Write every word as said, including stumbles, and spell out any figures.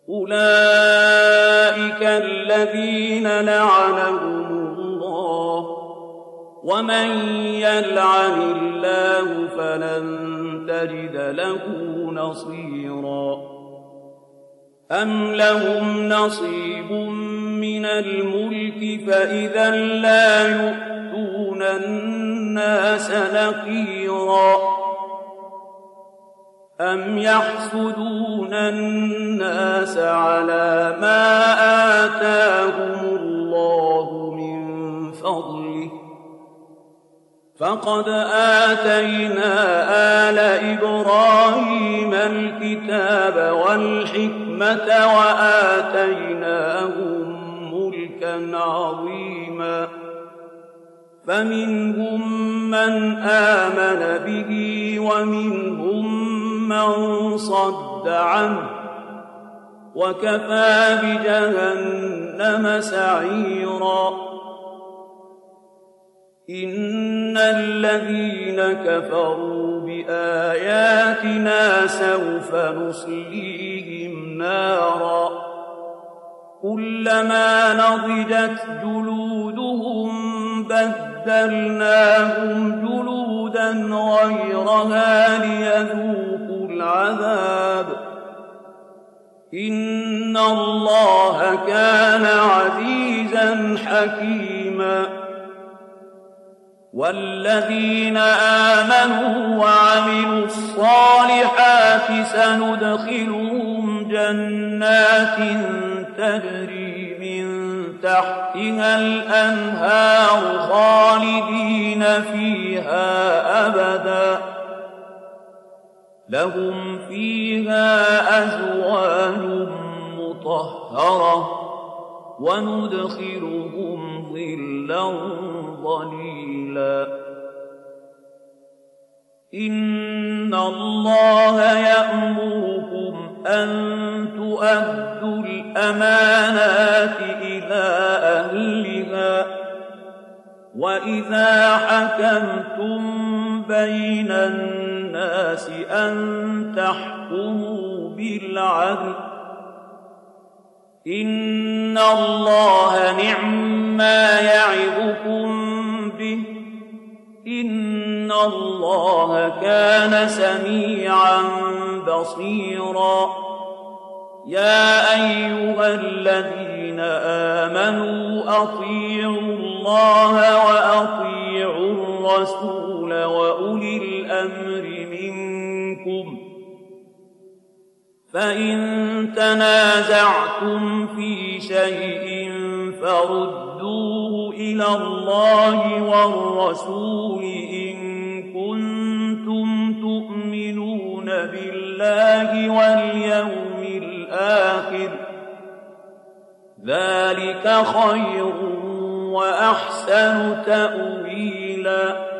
أولئك الذين لعنهم الله، ومن يلعن الله فلن تجد له نصيرا. أم لهم نصيب من الملك فإذا لا يؤتون الناس نقيرا. أم يحسدون الناس على ما آتاهم الله من فضله، فقد آتينا آل إبراهيم الكتاب والحكمة وآتيناهم ملكا عظيما. فمنهم من آمن به ومنهم من صد عنه، وكفى بجهنم سعيرا. إن الذين كفروا بآياتنا سوف نصليهم نارا كلما نضجت جلودهم بدلناهم جلودا غيرها ليذوقوا العذاب. إن الله كان عزيزا حكيما. والذين آمنوا وعملوا الصالحات سندخلهم جنات تجري من تحتها الأنهار خالدين فيها أبدا، لهم فيها أزواج مطهرة وندخلهم ظلا ظليلا. إن الله يأمركم أن تؤدوا الأمانات إلى أهلها، وإذا حكمتم بين الناس أن تحكموا بالعدل. إن الله نعما يعظكم به، إن الله كان سميعا بصيرا. يا أيها الذين آمنوا أطيعوا الله وأطيعوا الرسول وأولي الأمر منكم، فإن تنازعتم في شيء فردوه إلى الله والرسول إن كنتم تؤمنون بالله واليوم الآخر، ذلك خير وأحسن تأويلا.